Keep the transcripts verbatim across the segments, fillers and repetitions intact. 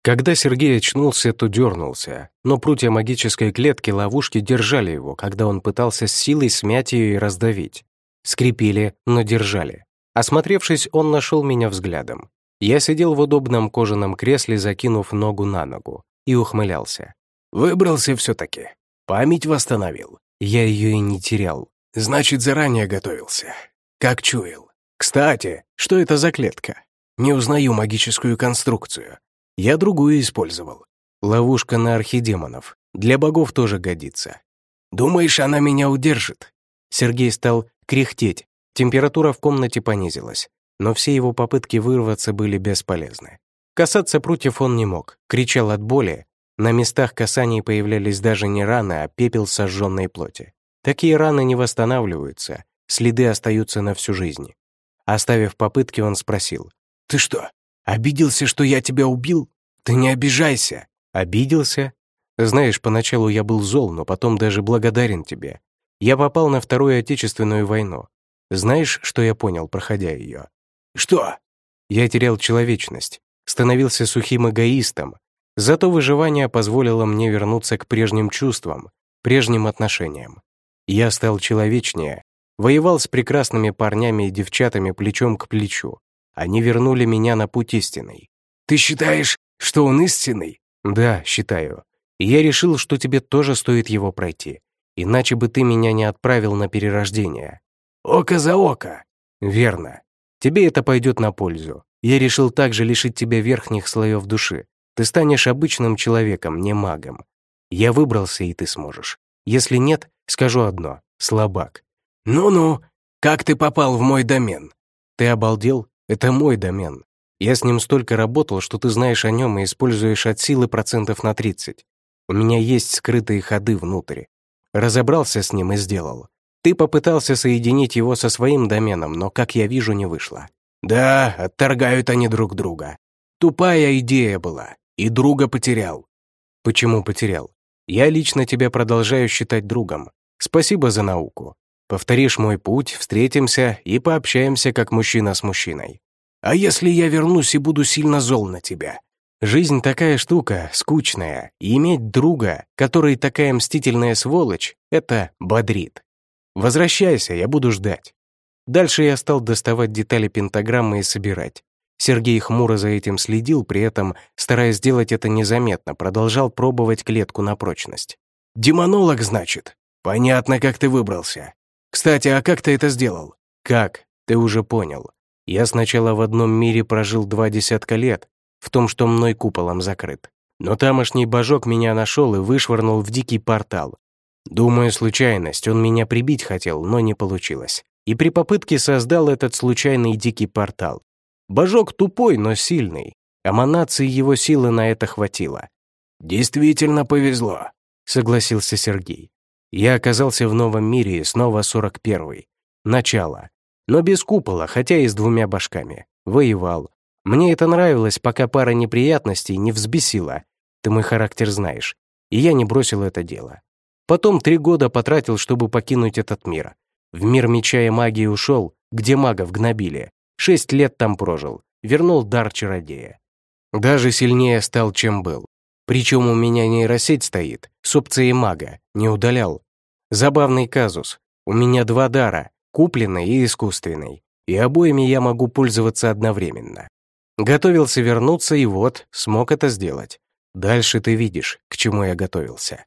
Когда Сергей очнулся, то дернулся, но прутья магической клетки ловушки держали его, когда он пытался с силой смять ее и раздавить. Скрипели, но держали. Осмотревшись, он нашел меня взглядом. Я сидел в удобном кожаном кресле, закинув ногу на ногу, и ухмылялся. «Выбрался все-таки. Память восстановил. Я ее и не терял. Значит, заранее готовился. Как чуял. Кстати, что это за клетка? Не узнаю магическую конструкцию. Я другую использовал. Ловушка на архидемонов. Для богов тоже годится. Думаешь, она меня удержит?» Сергей стал кряхтеть. Температура в комнате понизилась, но все его попытки вырваться были бесполезны. Касаться прутьев он не мог, кричал от боли. На местах касаний появлялись даже не раны, а пепел сожженной плоти. Такие раны не восстанавливаются, следы остаются на всю жизнь. Оставив попытки, он спросил. «Ты что, обиделся, что я тебя убил? Ты не обижайся!» «Обиделся? Знаешь, поначалу я был зол, но потом даже благодарен тебе. Я попал на Вторую Отечественную войну. Знаешь, что я понял, проходя ее?» «Что?» Я терял человечность, становился сухим эгоистом. Зато выживание позволило мне вернуться к прежним чувствам, прежним отношениям. Я стал человечнее, воевал с прекрасными парнями и девчатами плечом к плечу. Они вернули меня на путь истинный. «Ты считаешь, что он истинный?» «Да, считаю. И я решил, что тебе тоже стоит его пройти. Иначе бы ты меня не отправил на перерождение». «Око за око». «Верно. Тебе это пойдет на пользу. Я решил также лишить тебя верхних слоев души. Ты станешь обычным человеком, не магом. Я выбрался, и ты сможешь. Если нет, скажу одно — слабак». «Ну-ну, как ты попал в мой домен?» «Ты обалдел? Это мой домен. Я с ним столько работал, что ты знаешь о нем и используешь от силы процентов на тридцать. У меня есть скрытые ходы внутрь. Разобрался с ним и сделал. Ты попытался соединить его со своим доменом, но, как я вижу, не вышло». «Да, отторгают они друг друга. Тупая идея была, и друга потерял». «Почему потерял? Я лично тебя продолжаю считать другом. Спасибо за науку. Повторишь мой путь, встретимся и пообщаемся как мужчина с мужчиной». «А если я вернусь и буду сильно зол на тебя?» «Жизнь такая штука, скучная, и иметь друга, который такая мстительная сволочь, это бодрит. Возвращайся, я буду ждать». Дальше я стал доставать детали пентаграммы и собирать. Сергей хмуро за этим следил, при этом, стараясь сделать это незаметно, продолжал пробовать клетку на прочность. «Демонолог, значит? Понятно, как ты выбрался. Кстати, а как ты это сделал?» «Как? Ты уже понял. Я сначала в одном мире прожил два десятка лет, в том, что мной куполом закрыт. Но тамошний божок меня нашел и вышвырнул в дикий портал. Думаю, случайность, он меня прибить хотел, но не получилось. И при попытке создал этот случайный дикий портал. Божок тупой, но сильный. Эманации его силы на это хватило». «Действительно повезло», — согласился Сергей. «Я оказался в новом мире и снова сорок первый. Начало. Но без купола, хотя и с двумя башками. Воевал. Мне это нравилось, пока пара неприятностей не взбесила. Ты мой характер знаешь. И я не бросил это дело. Потом три года потратил, чтобы покинуть этот мир. В мир меча и магии ушел, где магов гнобили. Шесть лет там прожил. Вернул дар чародея. Даже сильнее стал, чем был. Причем у меня нейросеть стоит, с опцией мага, не удалял. Забавный казус. У меня два дара, купленный и искусственный, и обоими я могу пользоваться одновременно. Готовился вернуться, и вот, смог это сделать. Дальше ты видишь, к чему я готовился».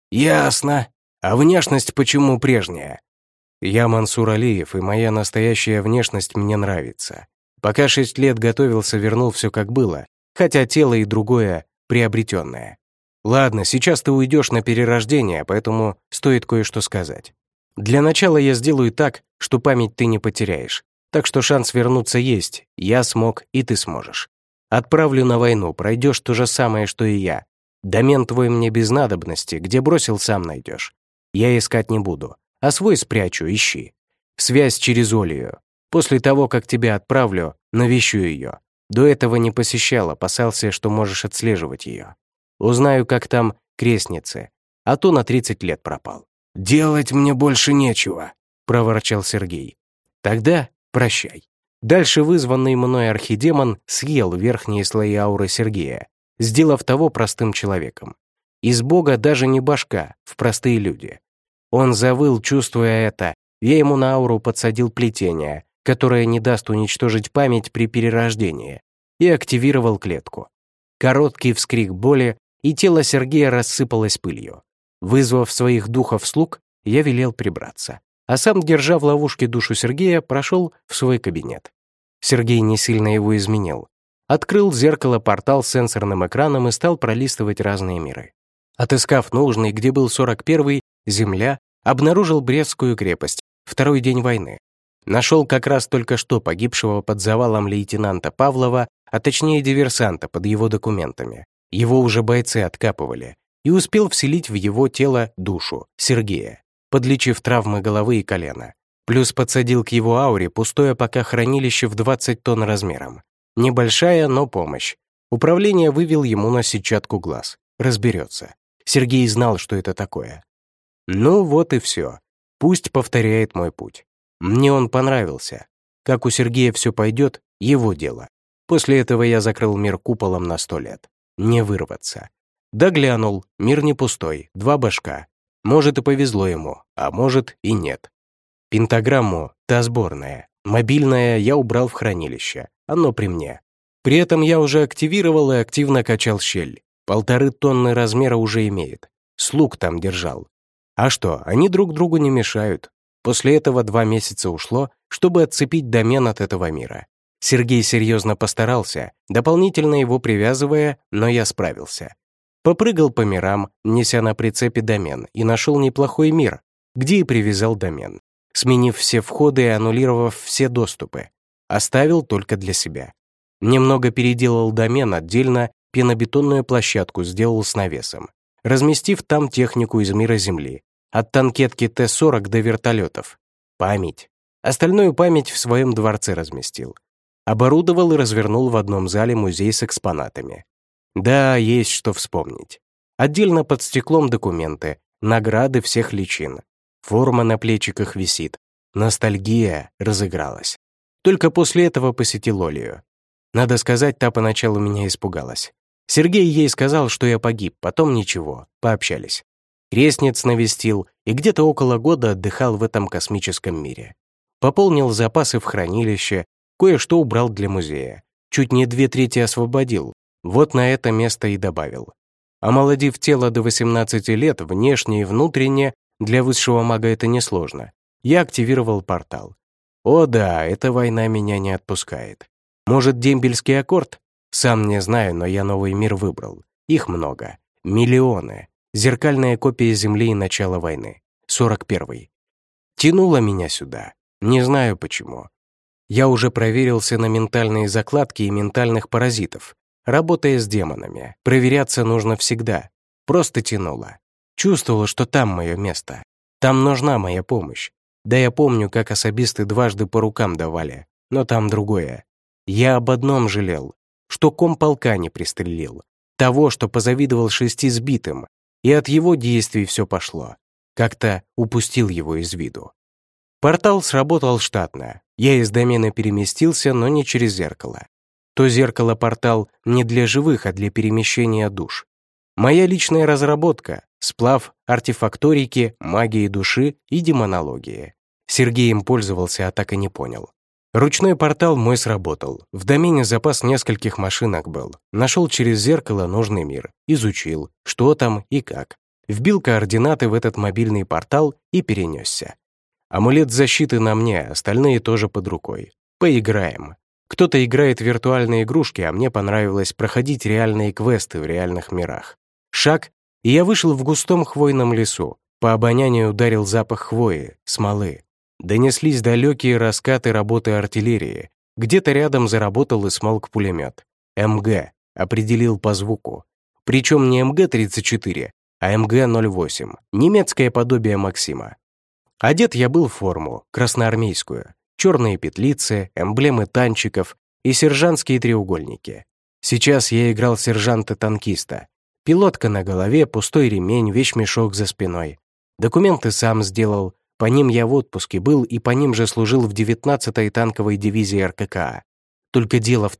«Ясно. А внешность почему прежняя?» «Я Мансур Алиев, и моя настоящая внешность мне нравится. Пока шесть лет готовился, вернул все как было, хотя тело и другое приобретенное. Ладно, сейчас ты уйдешь на перерождение, поэтому стоит кое-что сказать. Для начала я сделаю так, что память ты не потеряешь. Так что шанс вернуться есть, я смог, и ты сможешь. Отправлю на войну, пройдешь то же самое, что и я. Домен твой мне без надобности, где бросил, сам найдешь. Я искать не буду, а свой спрячу, ищи. Связь через Олию. После того, как тебя отправлю, навещу ее. До этого не посещал, опасался, что можешь отслеживать ее. Узнаю, как там крестницы, а то на тридцать лет пропал». «Делать мне больше нечего», — проворчал Сергей. «Тогда прощай». Дальше вызванный мной архидемон съел верхние слои ауры Сергея. сделав того простым человеком. Из Бога даже не башка, в простые люди. Он завыл, чувствуя это. Я ему на ауру подсадил плетение, которое не даст уничтожить память при перерождении, и активировал клетку. Короткий вскрик боли, и тело Сергея рассыпалось пылью. Вызвав своих духов-слуг, я велел прибраться, а сам, держа в ловушке душу Сергея, прошел в свой кабинет. Сергей не сильно его изменил. Открыл зеркало-портал с сенсорным экраном и стал пролистывать разные миры. Отыскав нужный, где был сорок первый, Земля, обнаружил Брестскую крепость, второй день войны. Нашел как раз только что погибшего под завалом лейтенанта Павлова, а точнее диверсанта под его документами. Его уже бойцы откапывали, и успел вселить в его тело душу, Сергея, подлечив травмы головы и колена. Плюс подсадил к его ауре пустое пока хранилище в двадцать тонн размером. Небольшая, но помощь. Управление вывел ему на сетчатку глаз. Разберется. Сергей знал, что это такое. Ну вот и все. Пусть повторяет мой путь. Мне он понравился. Как у Сергея все пойдет, его дело. После этого я закрыл мир куполом на сто лет. Не вырваться. Да глянул, мир не пустой, два башка. Может и повезло ему, а может и нет. Пентаграмму, та сборная, мобильная, я убрал в хранилище. Оно при мне. При этом я уже активировал и активно качал щель. Полторы тонны размера уже имеет. Слуг там держал. А что, они друг другу не мешают. После этого два месяца ушло, чтобы отцепить домен от этого мира. Сергей серьезно постарался, дополнительно его привязывая, но я справился. Попрыгал по мирам, неся на прицепе домен, и нашел неплохой мир, где и привязал домен, сменив все входы и аннулировав все доступы. Оставил только для себя. Немного переделал домен, отдельно пенобетонную площадку сделал с навесом, разместив там технику из мира Земли, от танкетки Т сорок до вертолетов. Память. Остальную память в своем дворце разместил. Оборудовал и развернул в одном зале музей с экспонатами. Да, есть что вспомнить. Отдельно под стеклом документы, награды всех личин. Форма на плечиках висит. Ностальгия разыгралась. Только после этого посетил Олию. Надо сказать, та поначалу меня испугалась. Сергей ей сказал, что я погиб, потом ничего, пообщались. Крестниц навестил и где-то около года отдыхал в этом космическом мире. Пополнил запасы в хранилище, кое-что убрал для музея. Чуть не две трети освободил, вот на это место и добавил. Омолодив тело до восемнадцати лет, внешне и внутренне, для высшего мага это несложно, я активировал портал. О да, эта война меня не отпускает. Может, дембельский аккорд? Сам не знаю, но я новый мир выбрал. Их много. Миллионы. Зеркальная копия Земли и начала войны. сорок первый. Тянуло меня сюда. Не знаю почему. Я уже проверился на ментальные закладки и ментальных паразитов. Работая с демонами, проверяться нужно всегда. Просто тянуло. Чувствовала, что там мое место. Там нужна моя помощь. Да я помню, как особисты дважды по рукам давали. Но там другое. Я об одном жалел, что комполка не пристрелил. Того, что позавидовал шести сбитым. И от его действий все пошло. Как-то упустил его из виду. Портал сработал штатно. Я из домена переместился, но не через зеркало. То зеркало-портал не для живых, а для перемещения душ. Моя личная разработка — сплав артефакторики, магии души и демонологии. Сергей им пользовался, а так и не понял. Ручной портал мой сработал. В домене запас нескольких машинок был. Нашел через зеркало нужный мир. Изучил, что там и как. Вбил координаты в этот мобильный портал и перенесся. Амулет защиты на мне, остальные тоже под рукой. Поиграем. Кто-то играет в виртуальные игрушки, а мне понравилось проходить реальные квесты в реальных мирах. Шаг, и я вышел в густом хвойном лесу. По обонянию ударил запах хвои, смолы. Донеслись далекие раскаты работы артиллерии. Где-то рядом заработал и смолк пулемет. эм гэ определил по звуку. Причем не эм гэ тридцать четыре, а эм гэ ноль восемь, немецкое подобие Максима. Одет я был в форму, красноармейскую. Черные петлицы, эмблемы танчиков и сержантские треугольники. Сейчас я играл сержанта-танкиста. Пилотка на голове, пустой ремень, вещмешок за спиной. Документы сам сделал. По ним я в отпуске был и по ним же служил в девятнадцатой танковой дивизии эр ка ка а. Только дело в том,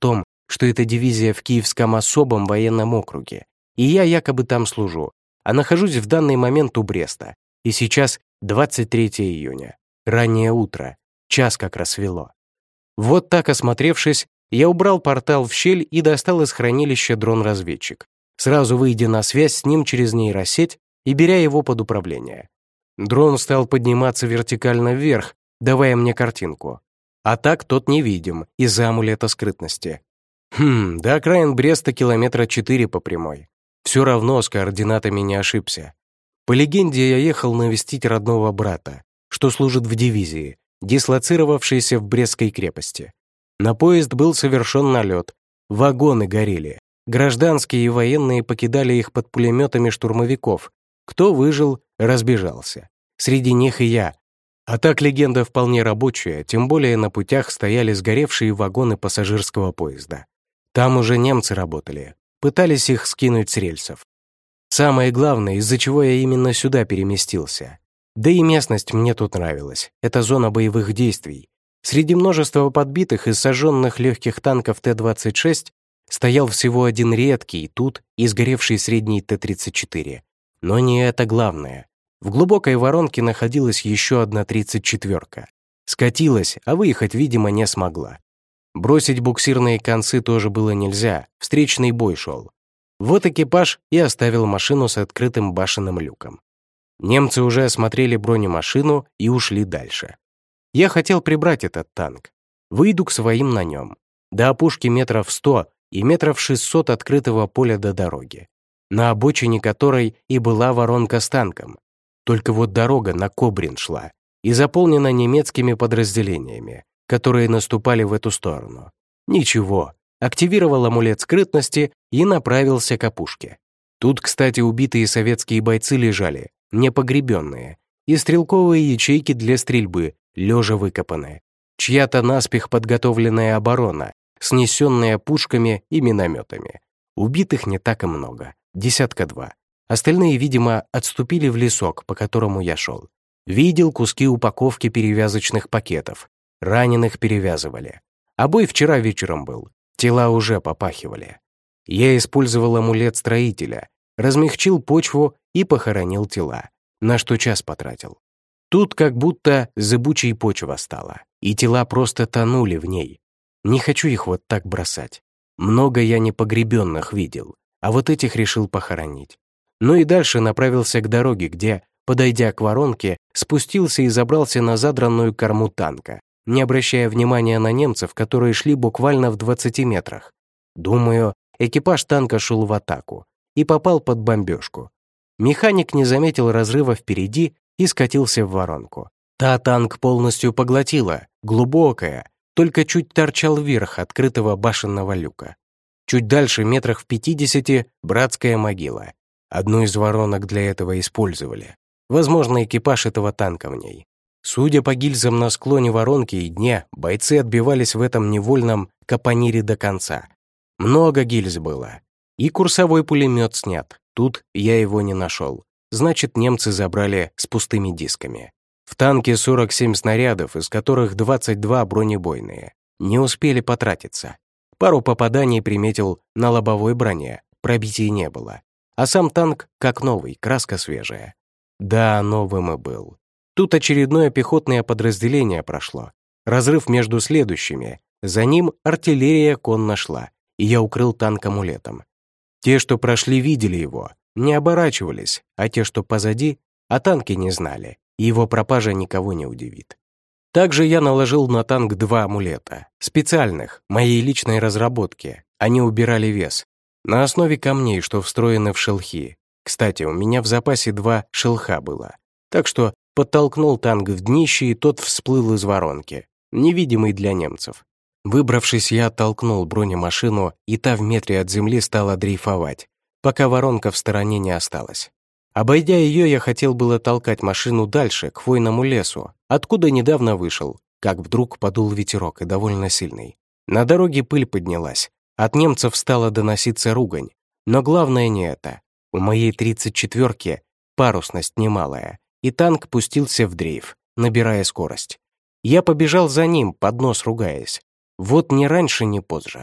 что это дивизия в Киевском особом военном округе, и я якобы там служу, а нахожусь в данный момент у Бреста. И сейчас двадцать третьего июня, раннее утро, час как рассвело. Вот так осмотревшись, я убрал портал в щель и достал из хранилища дрон-разведчик, сразу выйдя на связь с ним через нейросеть и беря его под управление. Дрон стал подниматься вертикально вверх, давая мне картинку. А так тот невидим из-за амулета скрытности. Хм, до окраин Бреста километра четыре по прямой. Все равно с координатами не ошибся. По легенде, я ехал навестить родного брата, что служит в дивизии, дислоцировавшейся в Брестской крепости. На поезд был совершен налет, вагоны горели, гражданские и военные покидали их под пулеметами штурмовиков. Кто выжил, разбежался. Среди них и я. А так легенда вполне рабочая, тем более на путях стояли сгоревшие вагоны пассажирского поезда. Там уже немцы работали, пытались их скинуть с рельсов. Самое главное, из-за чего я именно сюда переместился. Да и местность мне тут нравилась. Это зона боевых действий. Среди множества подбитых и сожженных легких танков Т двадцать шесть стоял всего один редкий, тут и сгоревший средний Т тридцать четыре. Но не это главное. В глубокой воронке находилась еще одна тридцать четвёрка. Скатилась, а выехать, видимо, не смогла. Бросить буксирные концы тоже было нельзя, встречный бой шел. Вот экипаж и оставил машину с открытым башенным люком. Немцы уже осмотрели бронемашину и ушли дальше. Я хотел прибрать этот танк. Выйду к своим на нем. До опушки метров сто и метров шестьсот открытого поля до дороги, на обочине которой и была воронка с танком. Только вот дорога на Кобрин шла и заполнена немецкими подразделениями, которые наступали в эту сторону. Ничего, активировал амулет скрытности и направился к опушке. Тут, кстати, убитые советские бойцы лежали, непогребенные, и стрелковые ячейки для стрельбы, лежа выкопаны. Чья-то наспех подготовленная оборона, снесенная пушками и минометами. Убитых не так и много, десятка два. Остальные, видимо, отступили в лесок, по которому я шел. Видел куски упаковки перевязочных пакетов. Раненых перевязывали. А бой вчера вечером был. Тела уже попахивали. Я использовал амулет строителя, размягчил почву и похоронил тела, на что час потратил. Тут как будто зыбучей почва стала, и тела просто тонули в ней. Не хочу их вот так бросать. Много я непогребенных видел, а вот этих решил похоронить. Ну и дальше направился к дороге, где, подойдя к воронке, спустился и забрался на задранную корму танка, не обращая внимания на немцев, которые шли буквально в двадцати метрах. Думаю, экипаж танка шел в атаку и попал под бомбежку. Механик не заметил разрыва впереди и скатился в воронку. Та танк полностью поглотила, глубокая, только чуть торчал вверх открытого башенного люка. Чуть дальше, метрах в пятидесяти, братская могила. Одну из воронок для этого использовали. Возможно, экипаж этого танка в ней. Судя по гильзам на склоне воронки и дне, бойцы отбивались в этом невольном капонире до конца. Много гильз было. И курсовой пулемет снят. Тут я его не нашел. Значит, немцы забрали с пустыми дисками. В танке сорок семь снарядов, из которых двадцать два бронебойные. Не успели потратиться. Пару попаданий приметил на лобовой броне, пробитий не было. А сам танк как новый, краска свежая. Да, новым и был. Тут очередное пехотное подразделение прошло. Разрыв между следующими. За ним артиллерия конно шла, и я укрыл танк амулетом. Те, что прошли, видели его, не оборачивались, а те, что позади, о танке не знали, и его пропажа никого не удивит. Также я наложил на танк два амулета, специальных, моей личной разработки. Они убирали вес. На основе камней, что встроены в шелхи. Кстати, у меня в запасе два шелха было. Так что подтолкнул танк в днище, и тот всплыл из воронки, невидимый для немцев. Выбравшись, я оттолкнул бронемашину, и та в метре от земли стала дрейфовать, пока воронка в стороне не осталась. Обойдя ее, я хотел было толкать машину дальше, к хвойному лесу, откуда недавно вышел, как вдруг подул ветерок, и довольно сильный. На дороге пыль поднялась. От немцев стала доноситься ругань. Но главное не это. У моей тридцать четвёрки парусность немалая, и танк пустился в дрейф, набирая скорость. Я побежал за ним, под нос ругаясь. Вот ни раньше, ни позже.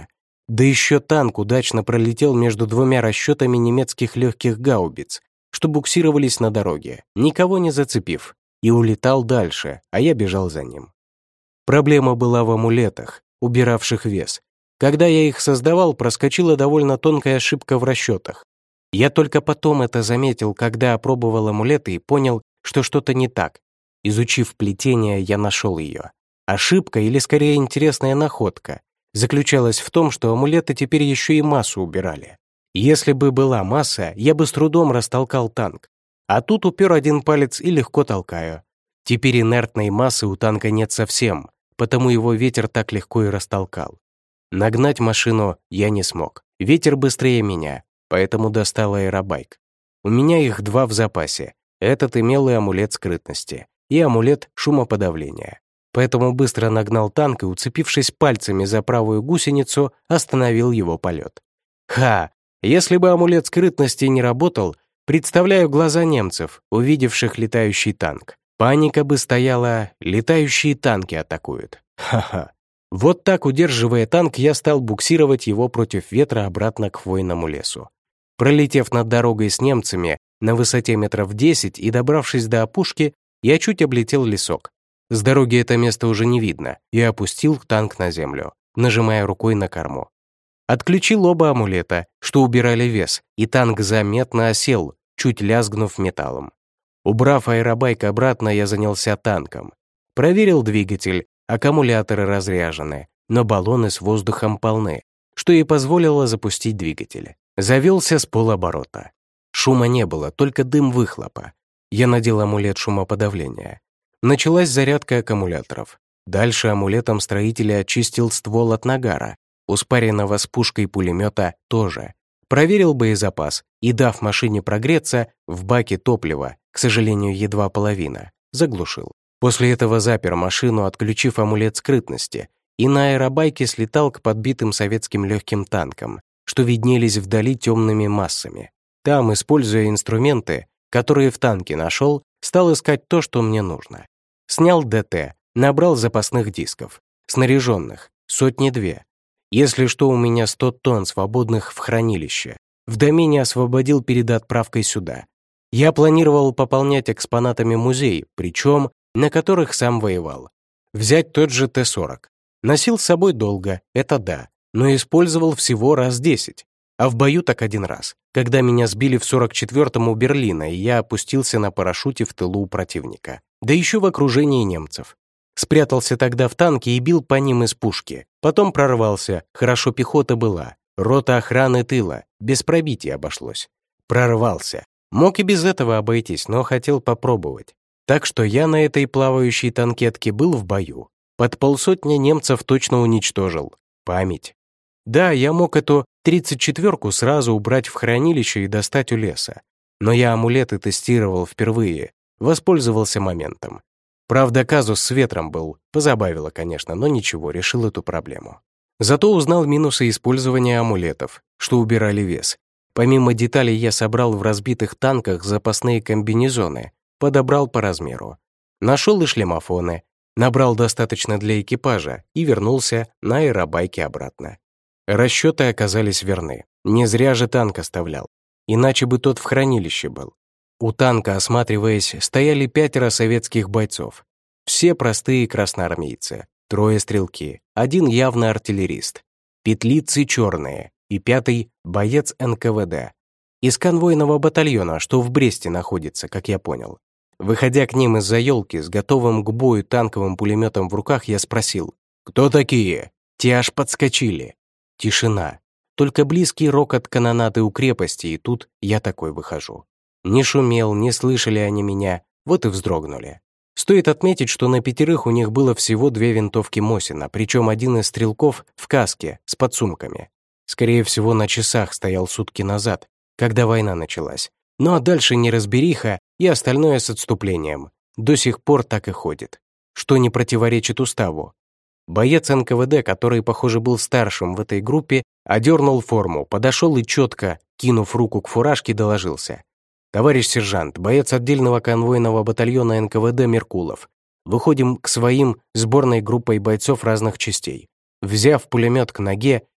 Да еще танк удачно пролетел между двумя расчетами немецких легких гаубиц, что буксировались на дороге, никого не зацепив, и улетал дальше, а я бежал за ним. Проблема была в амулетах, убиравших вес. Когда я их создавал, проскочила довольно тонкая ошибка в расчетах. Я только потом это заметил, когда опробовал амулеты и понял, что что-то не так. Изучив плетение, я нашел ее. Ошибка, или скорее интересная находка, заключалась в том, что амулеты теперь еще и массу убирали. Если бы была масса, я бы с трудом растолкал танк. А тут упер один палец и легко толкаю. Теперь инертной массы у танка нет совсем, потому его ветер так легко и растолкал. Нагнать машину я не смог. Ветер быстрее меня, поэтому достал аэробайк. У меня их два в запасе. Этот имел и амулет скрытности, и амулет шумоподавления. Поэтому быстро нагнал танк и, уцепившись пальцами за правую гусеницу, остановил его полет. Ха! Если бы амулет скрытности не работал, представляю глаза немцев, увидевших летающий танк. Паника бы стояла, летающие танки атакуют. Ха-ха. Вот так, удерживая танк, я стал буксировать его против ветра обратно к хвойному лесу. Пролетев над дорогой с немцами на высоте метров десять и добравшись до опушки, я чуть облетел лесок. С дороги это место уже не видно, и опустил танк на землю, нажимая рукой на корму. Отключил оба амулета, что убирали вес, и танк заметно осел, чуть лязгнув металлом. Убрав аэробайк обратно, я занялся танком. Проверил двигатель, аккумуляторы разряжены, но баллоны с воздухом полны, что и позволило запустить двигатель. Завелся с полоборота. Шума не было, только дым выхлопа. Я надел амулет шумоподавления. Началась зарядка аккумуляторов. Дальше амулетом строителя очистил ствол от нагара. У спаренного с пушкой пулемета тоже. Проверил боезапас и, дав машине прогреться, в баке топлива, к сожалению, едва половина, заглушил. После этого запер машину, отключив амулет скрытности, и на аэробайке слетал к подбитым советским легким танкам, что виднелись вдали темными массами. Там, используя инструменты, которые в танке нашел, стал искать то, что мне нужно. Снял ДТ, набрал запасных дисков, снаряженных, сотни-две. Если что, у меня сто тонн свободных в хранилище. В домене освободил перед отправкой сюда. Я планировал пополнять экспонатами музей, причем на которых сам воевал. Взять тот же Т сорок. Носил с собой долго, это да, но использовал всего раз десять. А в бою так один раз, когда меня сбили в сорок четвёртом у Берлина, и я опустился на парашюте в тылу у противника. Да еще в окружении немцев. Спрятался тогда в танке и бил по ним из пушки. Потом прорвался, хорошо пехота была. Рота охраны тыла, без пробития обошлось. Прорвался. Мог и без этого обойтись, но хотел попробовать. Так что я на этой плавающей танкетке был в бою. Под полсотни немцев точно уничтожил. Память. Да, я мог эту тридцать четвёрку сразу убрать в хранилище и достать у леса. Но я амулеты тестировал впервые, воспользовался моментом. Правда, казус с ветром был, позабавило, конечно, но ничего, решил эту проблему. Зато узнал минусы использования амулетов, что убирали вес. Помимо деталей я собрал в разбитых танках запасные комбинезоны, подобрал по размеру. Нашел и шлемофоны, набрал достаточно для экипажа и вернулся на аэробайке обратно. Расчеты оказались верны. Не зря же танк оставлял. Иначе бы тот в хранилище был. У танка, осматриваясь, стояли пятеро советских бойцов. Все простые красноармейцы. Трое стрелки, один явно артиллерист. Петлицы черные и пятый — боец эн ка вэ дэ. Из конвойного батальона, что в Бресте находится, как я понял. Выходя к ним из-за елки с готовым к бою танковым пулеметом в руках, я спросил: «Кто такие?» Те аж подскочили. Тишина. Только близкий рокот канонады у крепости, и тут я такой выхожу. Не шумел, не слышали они меня, вот и вздрогнули. Стоит отметить, что на пятерых у них было всего две винтовки Мосина, причем один из стрелков в каске, с подсумками. Скорее всего, на часах стоял сутки назад, когда война началась. Ну а дальше неразбериха и остальное с отступлением. До сих пор так и ходит. Что не противоречит уставу. Боец эн ка вэ дэ, который, похоже, был старшим в этой группе, одернул форму, подошел и четко, кинув руку к фуражке, доложился: «Товарищ сержант, боец отдельного конвойного батальона эн ка вэ дэ Меркулов. Выходим к своим сборной группой бойцов разных частей. Взяв пулемет к ноге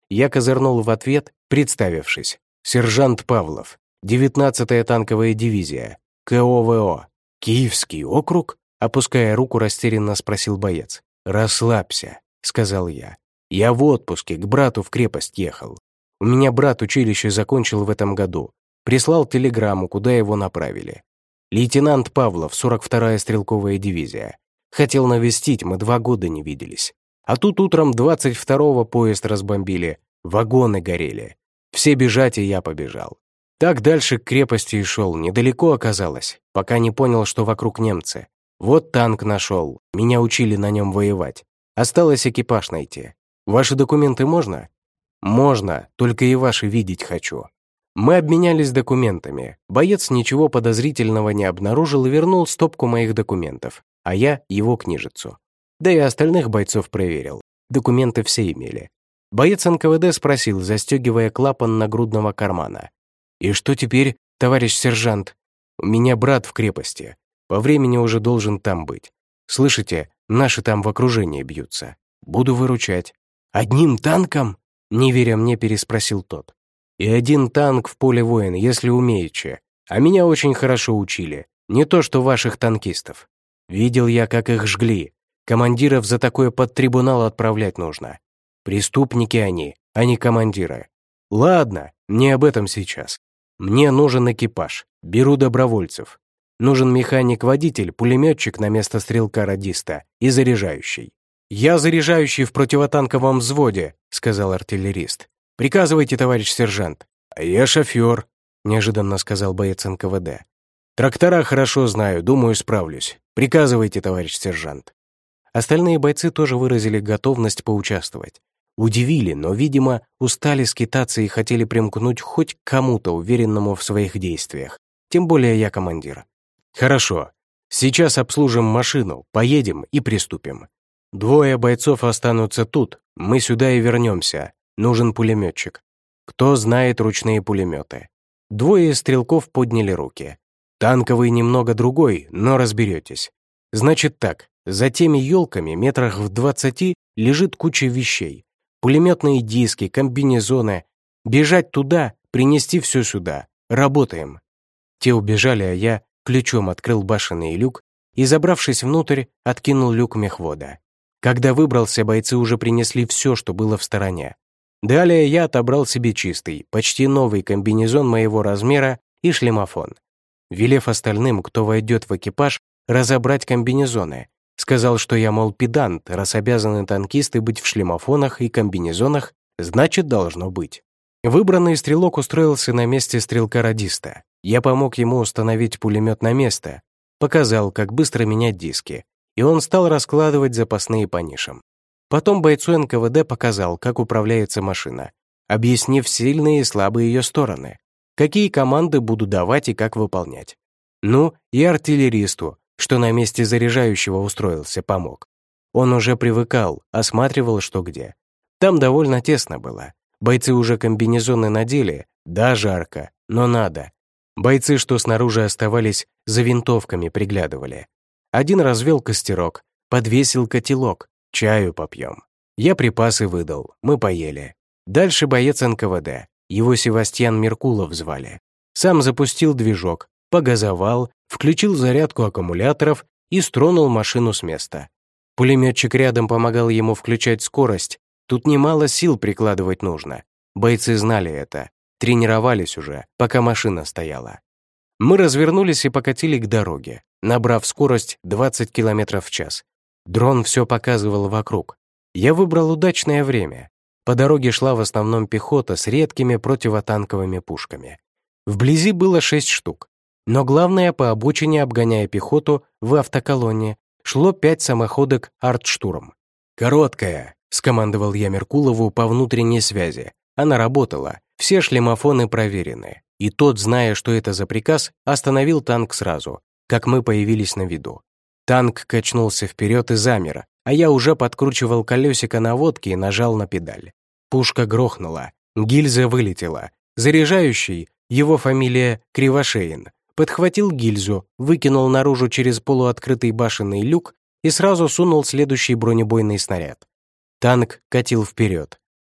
Я козырнул в ответ, представившись. Сержант Павлов, девятнадцатая танковая дивизия, КОВО. Киевский округ? Опуская руку, растерянно спросил боец. «Расслабься», — сказал я. «Я в отпуске, к брату в крепость ехал. У меня брат училище закончил в этом году. Прислал телеграмму, куда его направили. Лейтенант Павлов, сорок вторая стрелковая дивизия. Хотел навестить, мы два года не виделись. А тут утром двадцать второго поезд разбомбили, вагоны горели. Все бежать, и я побежал. Так дальше к крепости и шел, недалеко оказалось, пока не понял, что вокруг немцы. Вот танк нашел, меня учили на нем воевать. Осталось экипаж найти. Ваши документы можно?» «Можно, только и ваши видеть хочу». Мы обменялись документами. Боец ничего подозрительного не обнаружил и вернул стопку моих документов, а я его книжицу. Да и остальных бойцов проверил. Документы все имели. Боец эн ка вэ дэ спросил, застегивая клапан нагрудного кармана. «И что теперь, товарищ сержант? У меня брат в крепости. По времени уже должен там быть. Слышите, наши там в окружении бьются. Буду выручать». «Одним танком?» — не веря мне, переспросил тот. «И один танк в поле воин, если умеючи. А меня очень хорошо учили. Не то что ваших танкистов. Видел я, как их жгли. Командиров за такое под трибунал отправлять нужно. Преступники они, а не командиры. Ладно, не об этом сейчас. Мне нужен экипаж. Беру добровольцев. Нужен механик-водитель, пулеметчик на место стрелка-радиста и заряжающий». «Я заряжающий в противотанковом взводе», — сказал артиллерист. «Приказывайте, товарищ сержант». «А я шофер», — неожиданно сказал боец эн ка вэ дэ. «Трактора хорошо знаю, думаю, справлюсь. Приказывайте, товарищ сержант». Остальные бойцы тоже выразили готовность поучаствовать. Удивили, но, видимо, устали скитаться и хотели примкнуть хоть к кому-то, уверенному в своих действиях. Тем более я командир. «Хорошо. Сейчас обслужим машину, поедем и приступим. Двое бойцов останутся тут, мы сюда и вернемся. Нужен пулеметчик. Кто знает ручные пулеметы?» Двое стрелков подняли руки. «Танковый немного другой, но разберетесь. Значит так, за теми елками метрах в двадцати лежит куча вещей. Пулеметные диски, комбинезоны. Бежать туда, принести все сюда. Работаем». Те убежали, а я ключом открыл башенный люк и, забравшись внутрь, откинул люк мехвода. Когда выбрался, бойцы уже принесли все, что было в стороне. Далее я отобрал себе чистый, почти новый комбинезон моего размера и шлемофон. Велев остальным, кто войдет в экипаж, разобрать комбинезоны, сказал, что я, мол, педант, раз обязаны танкисты быть в шлемофонах и комбинезонах, значит, должно быть. Выбранный стрелок устроился на месте стрелка-радиста. Я помог ему установить пулемет на место, показал, как быстро менять диски, и он стал раскладывать запасные по нишам. Потом бойцу эн ка вэ дэ показал, как управляется машина, объяснив сильные и слабые ее стороны, какие команды буду давать и как выполнять. Ну, и артиллеристу, что на месте заряжающего устроился, помог. Он уже привыкал, осматривал что где. Там довольно тесно было. Бойцы уже комбинезоны надели, да, жарко, но надо. Бойцы, что снаружи оставались, за винтовками приглядывали. Один развел костерок, подвесил котелок, чаю попьем. Я припасы выдал, мы поели. Дальше боец эн ка вэ дэ, его Севастьян Меркулов звали. Сам запустил движок, погазовал, включил зарядку аккумуляторов и стронул машину с места. Пулеметчик рядом помогал ему включать скорость. Тут немало сил прикладывать нужно. Бойцы знали это, тренировались уже, пока машина стояла. Мы развернулись и покатили к дороге, набрав скорость двадцать километров в час. Дрон все показывал вокруг. Я выбрал удачное время. По дороге шла в основном пехота с редкими противотанковыми пушками. Вблизи было шесть штук. Но главное, по обочине, обгоняя пехоту в автоколонне, шло пять самоходок «Артштурм». «Короткая», — скомандовал я Меркулову по внутренней связи. Она работала, все шлемофоны проверены. И тот, зная, что это за приказ, остановил танк сразу, как мы появились на виду. Танк качнулся вперед и замер, а я уже подкручивал колесико наводки и нажал на педаль. Пушка грохнула, гильза вылетела. Заряжающий, его фамилия Кривошеин, подхватил гильзу, выкинул наружу через полуоткрытый башенный люк и сразу сунул следующий бронебойный снаряд. Танк катил вперед.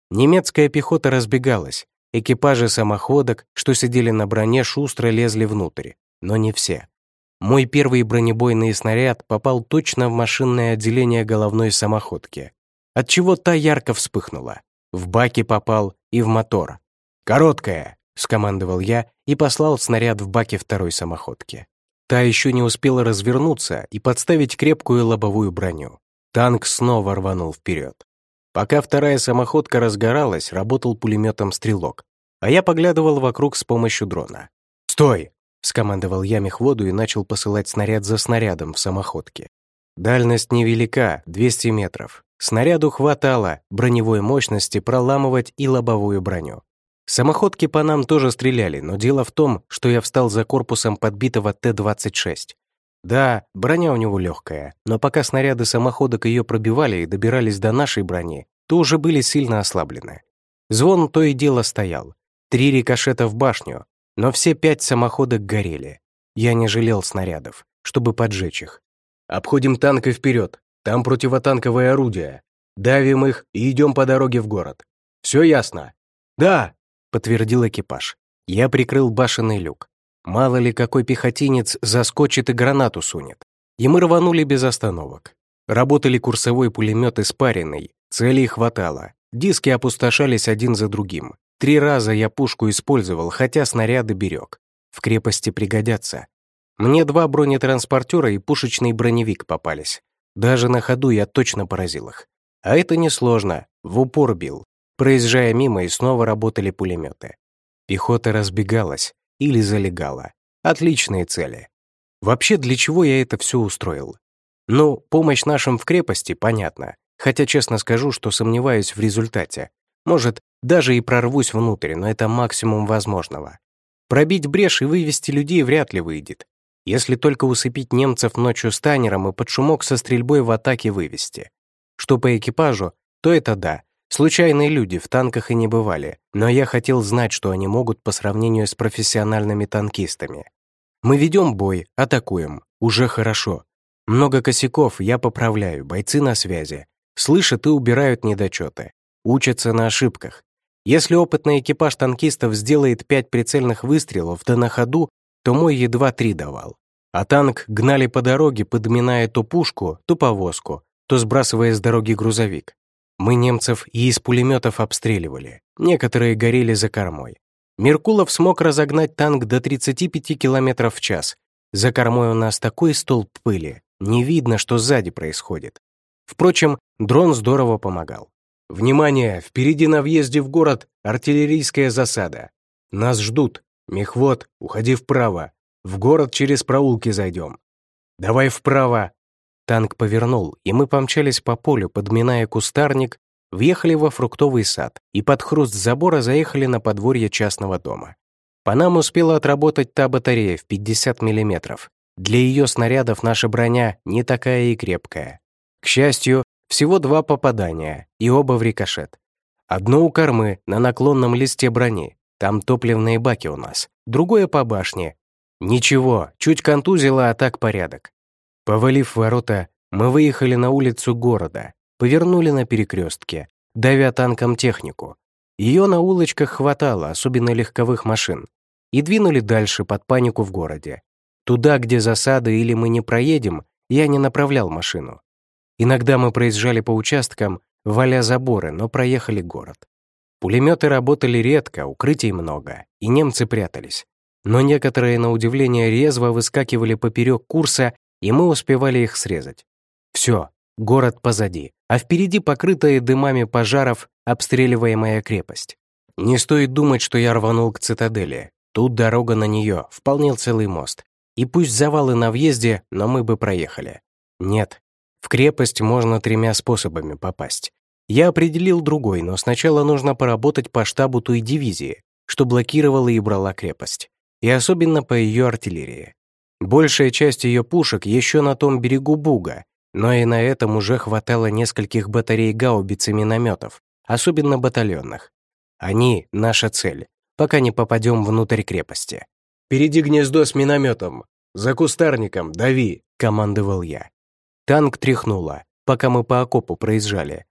Немецкая пехота разбегалась. Экипажи самоходок, что сидели на броне, шустро лезли внутрь. Но не все. Мой первый бронебойный снаряд попал точно в машинное отделение головной самоходки, отчего та ярко вспыхнула. В баки попал и в мотор. «Короткая!» — скомандовал я и послал снаряд в баки второй самоходки. Та еще не успела развернуться и подставить крепкую лобовую броню. Танк снова рванул вперед. Пока вторая самоходка разгоралась, работал пулеметом стрелок, а я поглядывал вокруг с помощью дрона. «Стой!» — скомандовал я мехводу и начал посылать снаряд за снарядом в самоходке. Дальность невелика, двести метров. Снаряду хватало броневой мощности проламывать и лобовую броню. Самоходки по нам тоже стреляли, но дело в том, что я встал за корпусом подбитого Т двадцать шесть. Да, броня у него легкая, но пока снаряды самоходок ее пробивали и добирались до нашей брони, то уже были сильно ослаблены. Звон то и дело стоял. Три рикошета в башню, но все пять самоходок горели. Я не жалел снарядов, чтобы поджечь их. «Обходим танк и вперед. Там противотанковые орудия. Давим их и идем по дороге в город. Все ясно?» «Да», — подтвердил экипаж. Я прикрыл башенный люк. Мало ли какой пехотинец заскочит и гранату сунет. И мы рванули без остановок. Работали курсовой пулемет испаренный, целей хватало. Диски опустошались один за другим. Три раза я пушку использовал, хотя снаряды берег. В крепости пригодятся. Мне два бронетранспортера и пушечный броневик попались. Даже на ходу я точно поразил их. А это несложно, в упор бил. Проезжая мимо, и снова работали пулеметы. Пехота разбегалась или залегала. Отличные цели. Вообще, для чего я это все устроил? Ну, помощь нашим в крепости, понятно. Хотя, честно скажу, что сомневаюсь в результате. Может, даже и прорвусь внутрь, но это максимум возможного. Пробить брешь и вывести людей вряд ли выйдет. Если только усыпить немцев ночью станером и под шумок со стрельбой в атаке вывести. Что по экипажу, то это да. Случайные люди в танках и не бывали, но я хотел знать, что они могут по сравнению с профессиональными танкистами. Мы ведем бой, атакуем. Уже хорошо. Много косяков я поправляю, бойцы на связи. Слышат и убирают недочеты. Учатся на ошибках. Если опытный экипаж танкистов сделает пять прицельных выстрелов, да на ходу, то мой едва три давал. А танк гнали по дороге, подминая то пушку, то повозку, то сбрасывая с дороги грузовик. Мы немцев и из пулеметов обстреливали. Некоторые горели за кормой. Меркулов смог разогнать танк до тридцати пяти километров в час. За кормой у нас такой столб пыли. Не видно, что сзади происходит. Впрочем, дрон здорово помогал. «Внимание! Впереди на въезде в город артиллерийская засада. Нас ждут. Мехвод, уходи вправо. В город через проулки зайдем. Давай вправо!» Танк повернул, и мы помчались по полю, подминая кустарник, въехали во фруктовый сад и под хруст забора заехали на подворье частного дома. По нам успела отработать та батарея в пятьдесят миллиметров. Для ее снарядов наша броня не такая и крепкая. К счастью, всего два попадания, и оба в рикошет. Одно у кормы, на наклонном листе брони. Там топливные баки у нас. Другое по башне. Ничего, чуть контузило, а так порядок. Повалив ворота, мы выехали на улицу города, повернули на перекрестке, давя танком технику. Ее на улочках хватало, особенно легковых машин. И двинули дальше под панику в городе. Туда, где засады или мы не проедем, я не направлял машину. Иногда мы проезжали по участкам, валя заборы, но проехали город. Пулеметы работали редко, укрытий много, и немцы прятались. Но некоторые, на удивление, резво выскакивали поперек курса, и мы успевали их срезать. Все, город позади, а впереди покрытая дымами пожаров обстреливаемая крепость. Не стоит думать, что я рванул к цитадели. Тут дорога на нее, вполне целый мост. И пусть завалы на въезде, но мы бы проехали. Нет, в крепость можно тремя способами попасть. Я определил другой, но сначала нужно поработать по штабу той дивизии, что блокировала и брала крепость. И особенно по ее артиллерии. Большая часть ее пушек еще на том берегу Буга, но и на этом уже хватало нескольких батарей гаубиц и минометов, особенно батальонных. Они — наша цель, пока не попадем внутрь крепости. «Впереди гнездо с минометом! За кустарником, дави!» — командовал я. Танк тряхнуло, пока мы по окопу проезжали,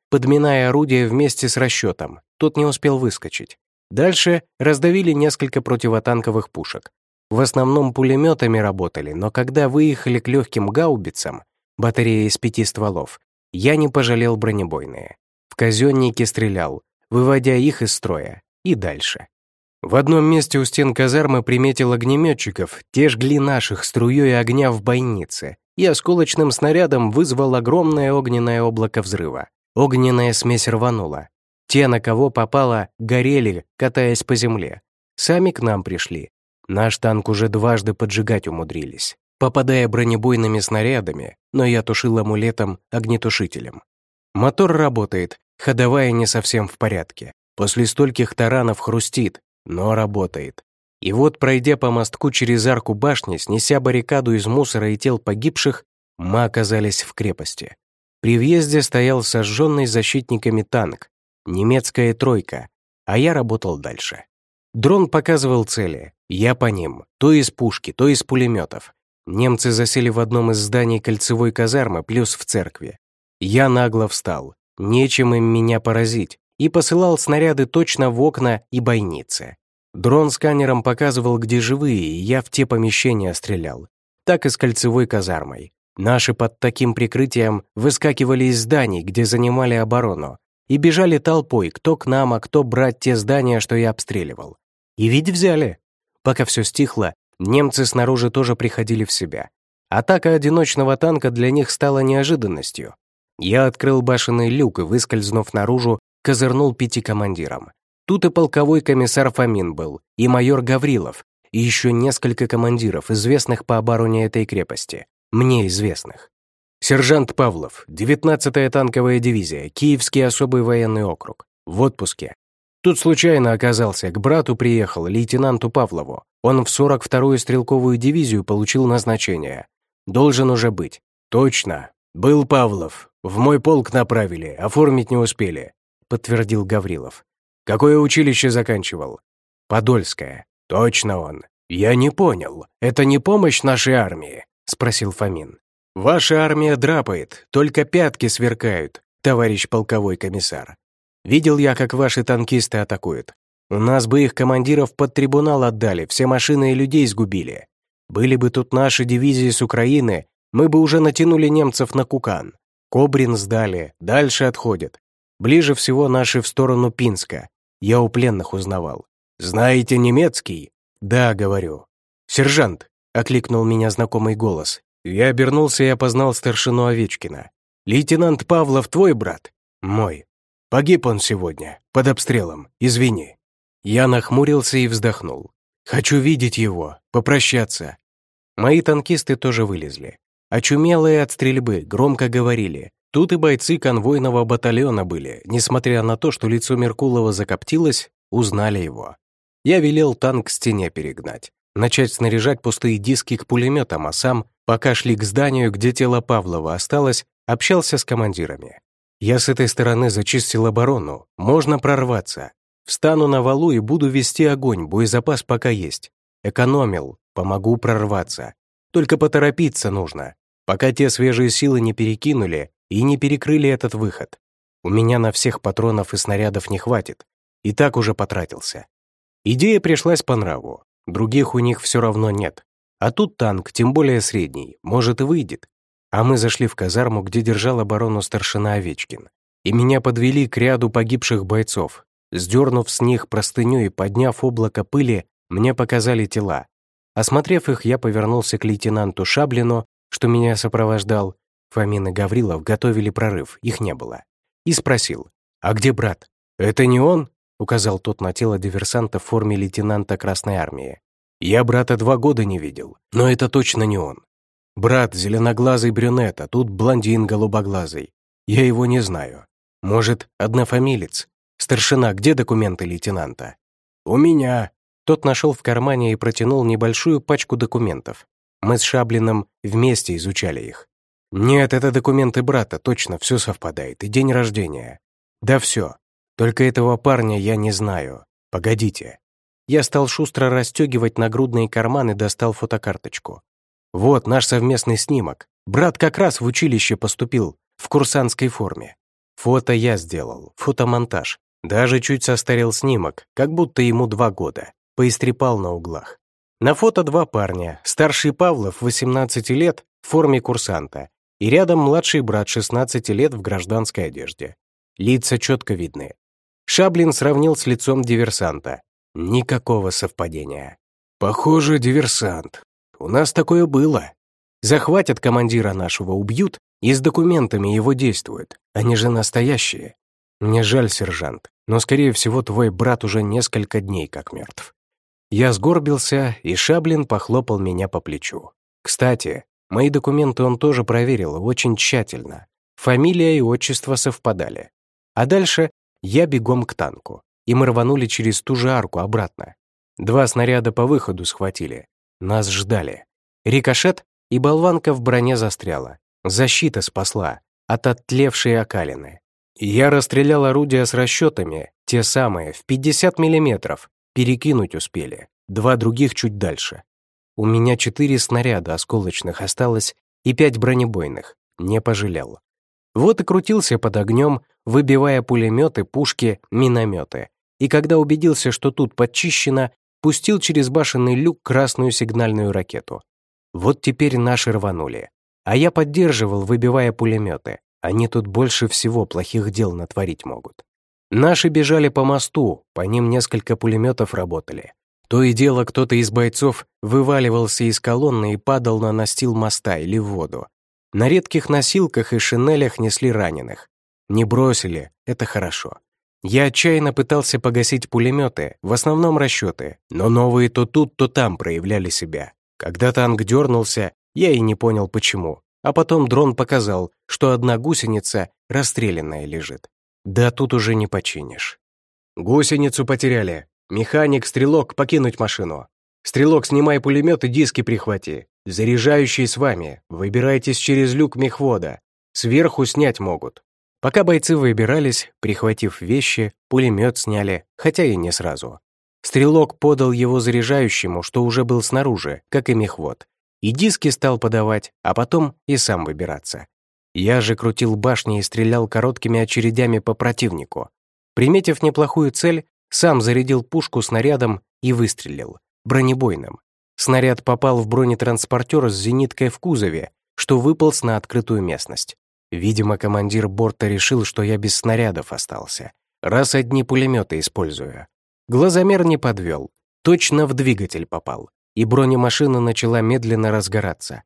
подминая орудие вместе с расчетом. Тот не успел выскочить. Дальше раздавили несколько противотанковых пушек. В основном пулеметами работали, но когда выехали к легким гаубицам, батарея из пяти стволов, я не пожалел бронебойные. В казённики стрелял, выводя их из строя, и дальше. В одном месте у стен казармы приметил огнеметчиков, те жгли наших струей огня в бойнице, и осколочным снарядом вызвал огромное огненное облако взрыва. Огненная смесь рванула. Те, на кого попало, горели, катаясь по земле. Сами к нам пришли. Наш танк уже дважды поджигать умудрились, попадая бронебойными снарядами, но я тушил амулетом, огнетушителем. Мотор работает, ходовая не совсем в порядке. После стольких таранов хрустит, но работает. И вот, пройдя по мостку через арку башни, снеся баррикаду из мусора и тел погибших, мы оказались в крепости. При въезде стоял сожженный защитниками танк, немецкая тройка, а я работал дальше. Дрон показывал цели, я по ним, то из пушки, то из пулеметов. Немцы засели в одном из зданий кольцевой казармы, плюс в церкви. Я нагло встал, нечем им меня поразить, и посылал снаряды точно в окна и бойницы. Дрон сканером показывал, где живые, и я в те помещения стрелял. Так и с кольцевой казармой. Наши под таким прикрытием выскакивали из зданий, где занимали оборону, и бежали толпой, кто к нам, а кто брать те здания, что я обстреливал. И ведь взяли. Пока все стихло, немцы снаружи тоже приходили в себя. Атака одиночного танка для них стала неожиданностью. Я открыл башенный люк и, выскользнув наружу, козырнул пяти командирам. Тут и полковой комиссар Фомин был, и майор Гаврилов, и еще несколько командиров, известных по обороне этой крепости. Мне известных. Сержант Павлов, девятнадцатая танковая дивизия, Киевский особый военный округ, в отпуске. Тут случайно оказался, к брату приехал, лейтенанту Павлову. Он в сорок вторую стрелковую дивизию получил назначение. Должен уже быть. Точно. Был Павлов. В мой полк направили, оформить не успели, подтвердил Гаврилов. Какое училище заканчивал? Подольское. Точно он. Я не понял. Это не помощь нашей армии? Спросил Фомин. Ваша армия драпает, только пятки сверкают, товарищ полковой комиссар. Видел я, как ваши танкисты атакуют. У нас бы их командиров под трибунал отдали, все машины и людей сгубили. Были бы тут наши дивизии с Украины, мы бы уже натянули немцев на Кукан. Кобрин сдали, дальше отходят. Ближе всего наши в сторону Пинска. Я у пленных узнавал. «Знаете немецкий?» «Да, говорю». «Сержант», — окликнул меня знакомый голос. Я обернулся и опознал старшину Овечкина. «Лейтенант Павлов твой брат?» «Мой. Погиб он сегодня, под обстрелом, извини». Я нахмурился и вздохнул. «Хочу видеть его, попрощаться». Мои танкисты тоже вылезли. Очумелые от стрельбы, громко говорили. Тут и бойцы конвойного батальона были, несмотря на то, что лицо Меркулова закоптилось, узнали его. Я велел танк к стене перегнать, начать снаряжать пустые диски к пулеметам, а сам, пока шли к зданию, где тело Павлова осталось, общался с командирами. Я с этой стороны зачистил оборону, можно прорваться. Встану на валу и буду вести огонь, боезапас пока есть. Экономил, помогу прорваться. Только поторопиться нужно, пока те свежие силы не перекинули и не перекрыли этот выход. У меня на всех патронов и снарядов не хватит, и так уже потратился. Идея пришлась по нраву, других у них все равно нет. А тут танк, тем более средний, может и выйдет. А мы зашли в казарму, где держал оборону старшина Овечкин. И меня подвели к ряду погибших бойцов. Сдернув с них простыню и подняв облако пыли, мне показали тела. Осмотрев их, я повернулся к лейтенанту Шаблину, что меня сопровождал. Фомин и Гаврилов готовили прорыв, их не было. И спросил: «А где брат?» «Это не он?» — указал тот на тело диверсанта в форме лейтенанта Красной Армии. «Я брата два года не видел, но это точно не он. Брат зеленоглазый брюнет, а тут блондин голубоглазый. Я его не знаю. Может, однофамилец? Старшина, где документы лейтенанта?» «У меня». Тот нашел в кармане и протянул небольшую пачку документов. Мы с Шаблиным вместе изучали их. «Нет, это документы брата, точно, все совпадает, и день рождения. Да все. Только этого парня я не знаю. Погодите». Я стал шустро расстегивать нагрудные карманы и достал фотокарточку. «Вот наш совместный снимок. Брат как раз в училище поступил, в курсантской форме. Фото я сделал, фотомонтаж. Даже чуть состарил снимок, как будто ему два года. Поистрепал на углах. На фото два парня. Старший Павлов, восемнадцати лет, в форме курсанта. И рядом младший брат, шестнадцати лет, в гражданской одежде. Лица четко видны. Шаблин сравнил с лицом диверсанта. Никакого совпадения. Похоже, диверсант. У нас такое было. Захватят командира нашего, убьют, и с документами его действуют. Они же настоящие. Мне жаль, сержант, но, скорее всего, твой брат уже несколько дней как мертв. Я сгорбился, и Шаблин похлопал меня по плечу. Кстати, мои документы он тоже проверил очень тщательно. Фамилия и отчество совпадали. А дальше я бегом к танку, и мы рванули через ту же арку обратно. Два снаряда по выходу схватили. Нас ждали. Рикошет, и болванка в броне застряла. Защита спасла от оттлевшей окалины. Я расстрелял орудия с расчетами, те самые, в пятьдесят миллиметров. Перекинуть успели. Два других чуть дальше. У меня четыре снаряда осколочных осталось и пять бронебойных. Не пожалел. Вот и крутился под огнем, выбивая пулеметы, пушки, минометы. И когда убедился, что тут подчищено, пустил через башенный люк красную сигнальную ракету. Вот теперь наши рванули. А я поддерживал, выбивая пулеметы. Они тут больше всего плохих дел натворить могут. Наши бежали по мосту, по ним несколько пулеметов работали. То и дело кто-то из бойцов вываливался из колонны и падал на настил моста или в воду. На редких носилках и шинелях несли раненых. Не бросили, это хорошо. Я отчаянно пытался погасить пулеметы, в основном расчеты, но новые то тут, то там проявляли себя. Когда танк дернулся, я и не понял почему. А потом дрон показал, что одна гусеница расстрелянная лежит. Да тут уже не починишь. Гусеницу потеряли. Механик, стрелок, покинуть машину. Стрелок, снимай пулемет и диски прихвати. Заряжающий с вами. Выбирайтесь через люк мехвода. Сверху снять могут. Пока бойцы выбирались, прихватив вещи, пулемет сняли, хотя и не сразу. Стрелок подал его заряжающему, что уже был снаружи, как и мехвод. И диски стал подавать, а потом и сам выбираться. Я же крутил башни и стрелял короткими очередями по противнику. Приметив неплохую цель, сам зарядил пушку снарядом и выстрелил, бронебойным. Снаряд попал в бронетранспортер с зениткой в кузове, что выполз на открытую местность. Видимо, командир борта решил, что я без снарядов остался, раз одни пулеметы использую. Глазомер не подвел, точно в двигатель попал, и бронемашина начала медленно разгораться.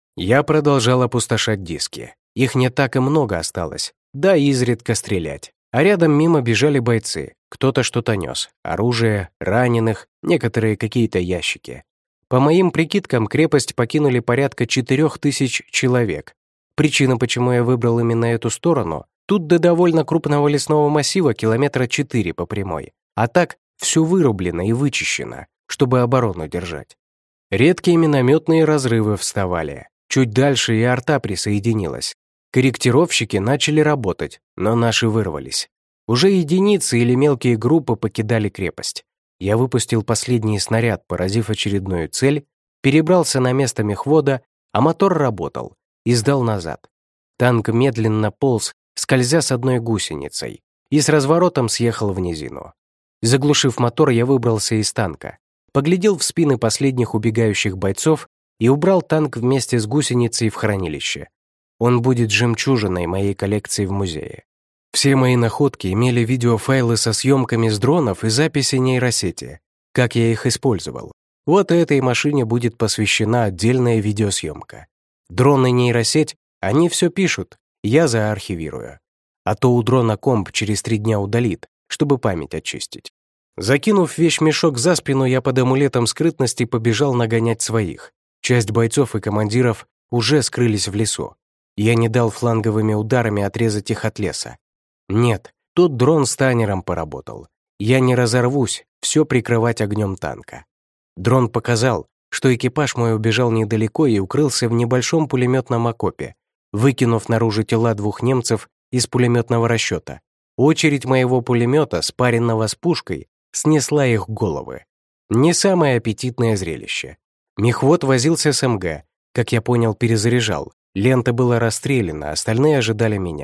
Я продолжал опустошать диски. Их не так и много осталось, да и изредка стрелять. А рядом мимо бежали бойцы, кто-то что-то нес, оружие, раненых, некоторые какие-то ящики. По моим прикидкам, крепость покинули порядка четырех тысяч человек. Причина, почему я выбрал именно эту сторону, тут до довольно крупного лесного массива километра четыре по прямой, а так все вырублено и вычищено, чтобы оборону держать. Редкие минометные разрывы вставали. Чуть дальше и арта присоединилась. Корректировщики начали работать, но наши вырвались. Уже единицы или мелкие группы покидали крепость. Я выпустил последний снаряд, поразив очередную цель, перебрался на место мехвода, а мотор работал, и сдал назад. Танк медленно полз, скользя с одной гусеницей, и с разворотом съехал в низину. Заглушив мотор, я выбрался из танка, поглядел в спины последних убегающих бойцов и убрал танк вместе с гусеницей в хранилище. Он будет жемчужиной моей коллекции в музее. Все мои находки имели видеофайлы со съемками с дронов и записи нейросети, как я их использовал. Вот этой машине будет посвящена отдельная видеосъемка. Дрон и нейросеть, они все пишут, я заархивирую. А то у дрона комп через три дня удалит, чтобы память очистить. Закинув вещмешок за спину, я под амулетом скрытности побежал нагонять своих. Часть бойцов и командиров уже скрылись в лесу. Я не дал фланговыми ударами отрезать их от леса. Нет, тут дрон с танером поработал. Я не разорвусь, все прикрывать огнем танка. Дрон показал, что экипаж мой убежал недалеко и укрылся в небольшом пулеметном окопе, выкинув наружу тела двух немцев из пулеметного расчета. Очередь моего пулемета, спаренного с пушкой, снесла их головы. Не самое аппетитное зрелище. Мехвод возился с МГ, как я понял, перезаряжал. Лента была расстреляна, остальные ожидали меня.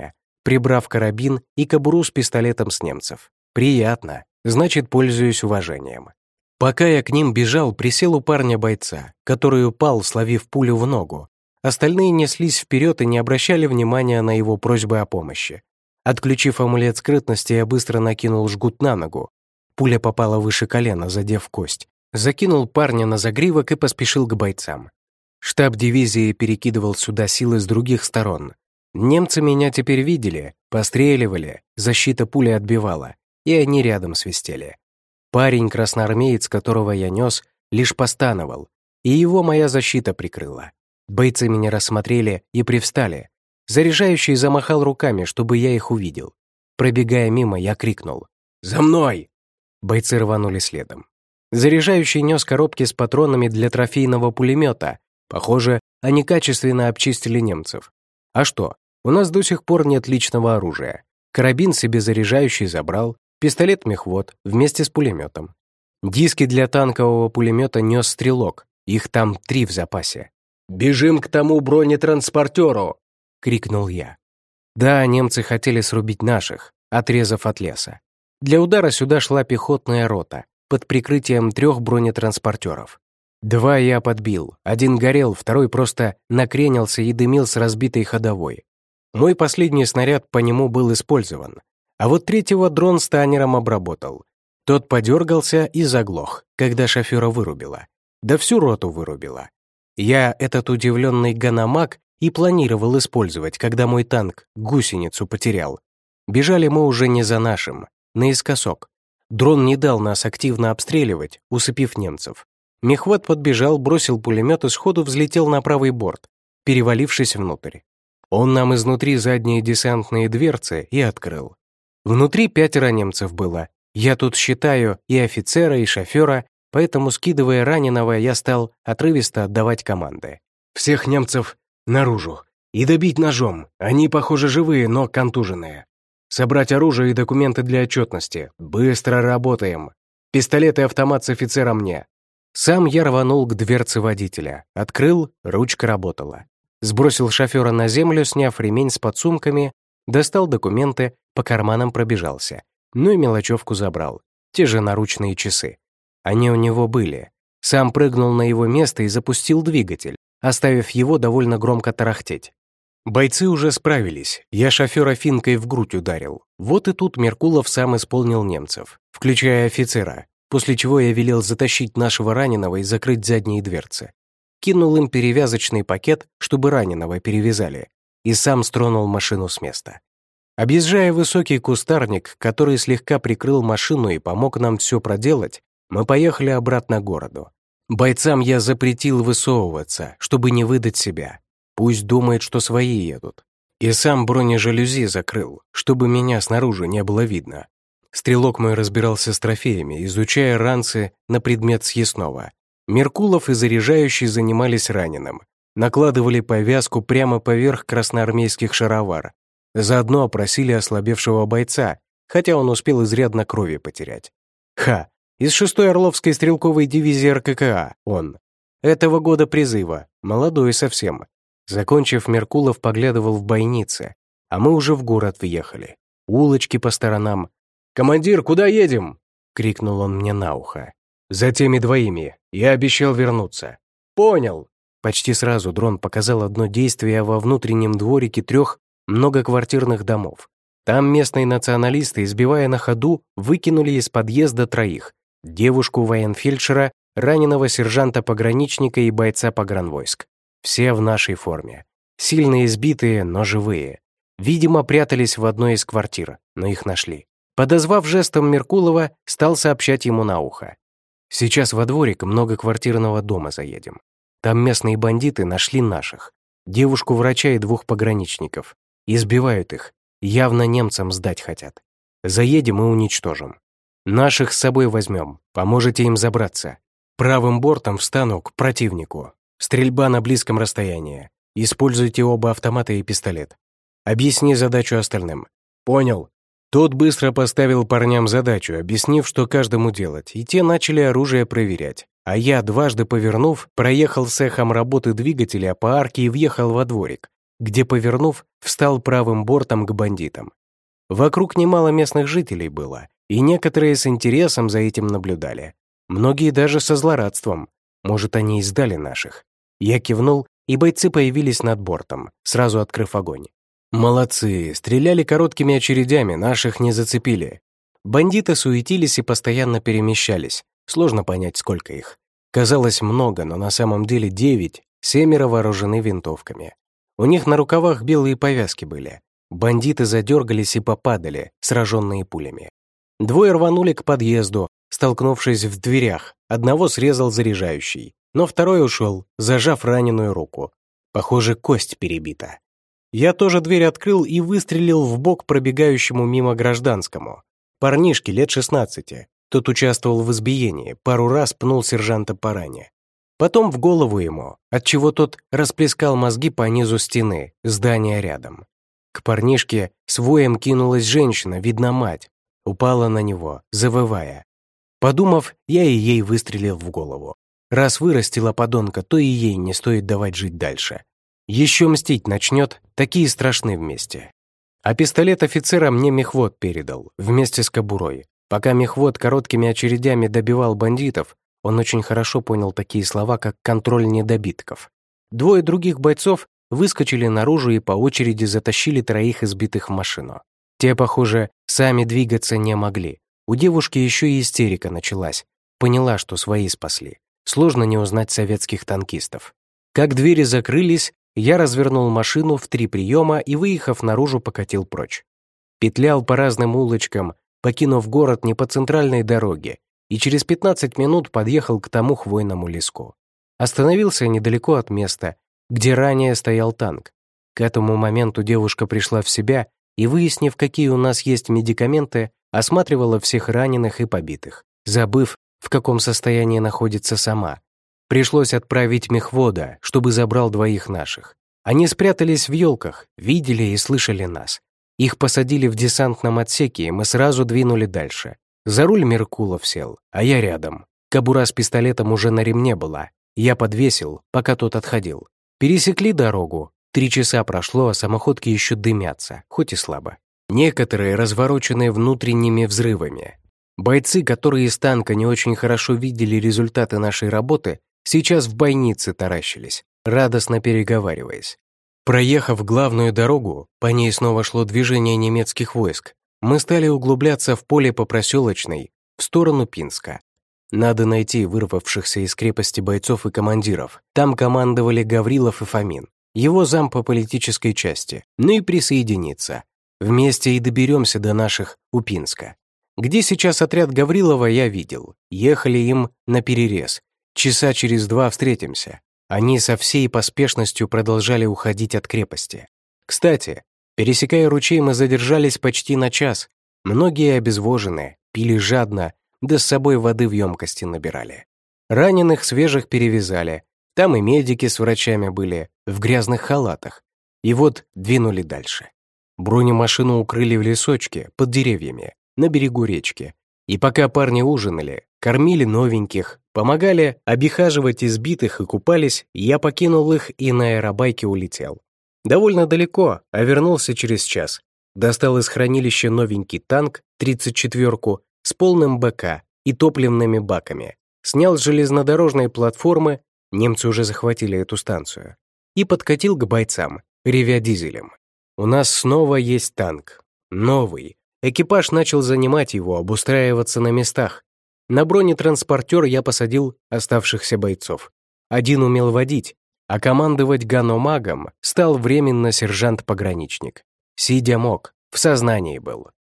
прибрав карабин и кобуру с пистолетом с немцев. Приятно, значит, пользуюсь уважением. Пока я к ним бежал, присел у парня-бойца, который упал, словив пулю в ногу. Остальные неслись вперед и не обращали внимания на его просьбы о помощи. Отключив амулет скрытности, я быстро накинул жгут на ногу. Пуля попала выше колена, задев кость. Закинул парня на загривок и поспешил к бойцам. Штаб дивизии перекидывал сюда силы с других сторон. Немцы меня теперь видели, постреливали, защита пули отбивала, и они рядом свистели. Парень-красноармеец, которого я нес, лишь постановал, и его моя защита прикрыла. Бойцы меня рассмотрели и привстали. Заряжающий замахал руками, чтобы я их увидел. Пробегая мимо, я крикнул: «За мной!» Бойцы рванули следом. Заряжающий нес коробки с патронами для трофейного пулемета. Похоже, они качественно обчистили немцев. А что, у нас до сих пор нет личного оружия. Карабин себе заряжающий забрал, пистолет-мехвод вместе с пулеметом. Диски для танкового пулемета нес стрелок, их там три в запасе. «Бежим к тому бронетранспортеру!» — крикнул я. Да, немцы хотели срубить наших, отрезав от леса. Для удара сюда шла пехотная рота под прикрытием трех бронетранспортеров. Два я подбил, один горел, второй просто накренился и дымил с разбитой ходовой. Мой последний снаряд по нему был использован, а вот третьего дрон станером обработал. Тот подергался и заглох, когда шофера вырубило. Да всю роту вырубило. Я этот удивленный ганамак и планировал использовать, когда мой танк гусеницу потерял. Бежали мы уже не за нашим, наискосок. Дрон не дал нас активно обстреливать, усыпив немцев. Мехват подбежал, бросил пулемет и сходу взлетел на правый борт, перевалившись внутрь. Он нам изнутри задние десантные дверцы и открыл. Внутри пятеро немцев было. Я тут считаю и офицера, и шофера, поэтому, скидывая раненого, я стал отрывисто отдавать команды. «Всех немцев наружу и добить ножом. Они, похоже, живые, но контуженные. Собрать оружие и документы для отчетности. Быстро работаем. Пистолет и автомат с офицера мне». Сам я рванул к дверце водителя. Открыл, ручка работала. Сбросил шофера на землю, сняв ремень с подсумками, достал документы, по карманам пробежался. Ну и мелочевку забрал. Те же наручные часы. Они у него были. Сам прыгнул на его место и запустил двигатель, оставив его довольно громко тарахтеть. Бойцы уже справились. Я шофера финкой в грудь ударил. Вот и тут Меркулов сам исполнил немцев, включая офицера, после чего я велел затащить нашего раненого и закрыть задние дверцы. Кинул им перевязочный пакет, чтобы раненого перевязали, и сам стронул машину с места. Объезжая высокий кустарник, который слегка прикрыл машину и помог нам все проделать, мы поехали обратно к городу. Бойцам я запретил высовываться, чтобы не выдать себя. Пусть думает, что свои едут. И сам бронежалюзи закрыл, чтобы меня снаружи не было видно. Стрелок мой разбирался с трофеями, изучая ранцы на предмет съестного. Меркулов и заряжающий занимались раненым. Накладывали повязку прямо поверх красноармейских шаровар. Заодно опросили ослабевшего бойца, хотя он успел изрядно крови потерять. Ха! Из шестой Орловской стрелковой дивизии эр ка ка а он. Этого года призыва, молодой совсем. Закончив, Меркулов поглядывал в бойницы, а мы уже в город въехали. Улочки по сторонам. «Командир, куда едем?» — крикнул он мне на ухо. «За теми двоими. Я обещал вернуться». «Понял». Почти сразу дрон показал одно действие во внутреннем дворике трех многоквартирных домов. Там местные националисты, избивая на ходу, выкинули из подъезда троих: девушку военфельдшера, раненого сержанта-пограничника и бойца погранвойск. Все в нашей форме. Сильно избитые, но живые. Видимо, прятались в одной из квартир, но их нашли. Подозвав жестом Меркулова, стал сообщать ему на ухо. «Сейчас во дворик многоквартирного дома заедем. Там местные бандиты нашли наших. Девушку-врача и двух пограничников. Избивают их. Явно немцам сдать хотят. Заедем и уничтожим. Наших с собой возьмем. Поможете им забраться. Правым бортом встану к противнику. Стрельба на близком расстоянии. Используйте оба автомата и пистолет. Объясни задачу остальным». «Понял». Тот быстро поставил парням задачу, объяснив, что каждому делать, и те начали оружие проверять. А я, дважды повернув, проехал с эхом работы двигателя по арке и въехал во дворик. где, повернув, встал правым бортом к бандитам. Вокруг немало местных жителей было, и некоторые с интересом за этим наблюдали. Многие даже со злорадством. Может, они и сдали наших. Я кивнул, и бойцы появились над бортом, сразу открыв огонь. Молодцы, стреляли короткими очередями, наших не зацепили. Бандиты суетились и постоянно перемещались. Сложно понять, сколько их. Казалось много, но на самом деле девять, семеро вооружены винтовками. У них на рукавах белые повязки были. Бандиты задергались и попадали, сраженные пулями. Двое рванули к подъезду, столкнувшись в дверях. Одного срезал заряжающий, но второй ушел, зажав раненую руку. Похоже, кость перебита. Я тоже дверь открыл и выстрелил в бок пробегающему мимо гражданскому. Парнишке лет шестнадцати. Тот участвовал в избиении, пару раз пнул сержанта по ране. Потом в голову ему, отчего тот расплескал мозги по низу стены, здания рядом. К парнишке с воем кинулась женщина, видно мать. Упала на него, завывая. Подумав, я и ей выстрелил в голову. Раз вырастила подонка, то и ей не стоит давать жить дальше. Еще мстить начнет, такие страшны вместе. А пистолет офицера мне мехвод передал, вместе с кобурой. Пока мехвод короткими очередями добивал бандитов, он очень хорошо понял такие слова, как «контроль недобитков». Двое других бойцов выскочили наружу и по очереди затащили троих избитых в машину. Те, похоже, сами двигаться не могли. У девушки еще и истерика началась. Поняла, что свои спасли. Сложно не узнать советских танкистов. Как двери закрылись, я развернул машину в три приема и, выехав наружу, покатил прочь. Петлял по разным улочкам, покинув город не по центральной дороге, и через пятнадцать минут подъехал к тому хвойному леску. Остановился недалеко от места, где ранее стоял танк. К этому моменту девушка пришла в себя и, выяснив, какие у нас есть медикаменты, осматривала всех раненых и побитых, забыв, в каком состоянии находится сама. Пришлось отправить мехвода, чтобы забрал двоих наших. Они спрятались в елках, видели и слышали нас. Их посадили в десантном отсеке, и мы сразу двинули дальше. За руль Меркулов сел, а я рядом. Кобура с пистолетом уже на ремне была. Я подвесил, пока тот отходил. Пересекли дорогу. Три часа прошло, а самоходки еще дымятся, хоть и слабо. Некоторые развороченные внутренними взрывами. Бойцы, которые из танка не очень хорошо видели результаты нашей работы, сейчас в бойнице таращились, радостно переговариваясь. Проехав главную дорогу, по ней снова шло движение немецких войск, мы стали углубляться в поле по проселочной, в сторону Пинска. Надо найти вырвавшихся из крепости бойцов и командиров. Там командовали Гаврилов и Фомин, его зам по политической части, ну и присоединиться. Вместе и доберемся до наших у Пинска. Где сейчас отряд Гаврилова, я видел. Ехали им на перерез. Часа через два встретимся. Они со всей поспешностью продолжали уходить от крепости. Кстати, пересекая ручей, мы задержались почти на час. Многие обезвожены, пили жадно, да с собой воды в емкости набирали. Раненых свежих перевязали. Там и медики с врачами были, в грязных халатах. И вот двинули дальше. Бронемашину укрыли в лесочке, под деревьями, на берегу речки. И пока парни ужинали, кормили новеньких, помогали обихаживать избитых и купались, я покинул их и на аэробайке улетел. Довольно далеко, а вернулся через час. Достал из хранилища новенький танк, тридцать четвёрку, с полным БК и топливными баками. Снял с железнодорожной платформы, немцы уже захватили эту станцию, и подкатил к бойцам, ревя дизелем. У нас снова есть танк. Новый. Экипаж начал занимать его, обустраиваться на местах. На бронетранспортер я посадил оставшихся бойцов. Один умел водить, а командовать ганомагом стал временно сержант-пограничник. Сидя мог, в сознании был.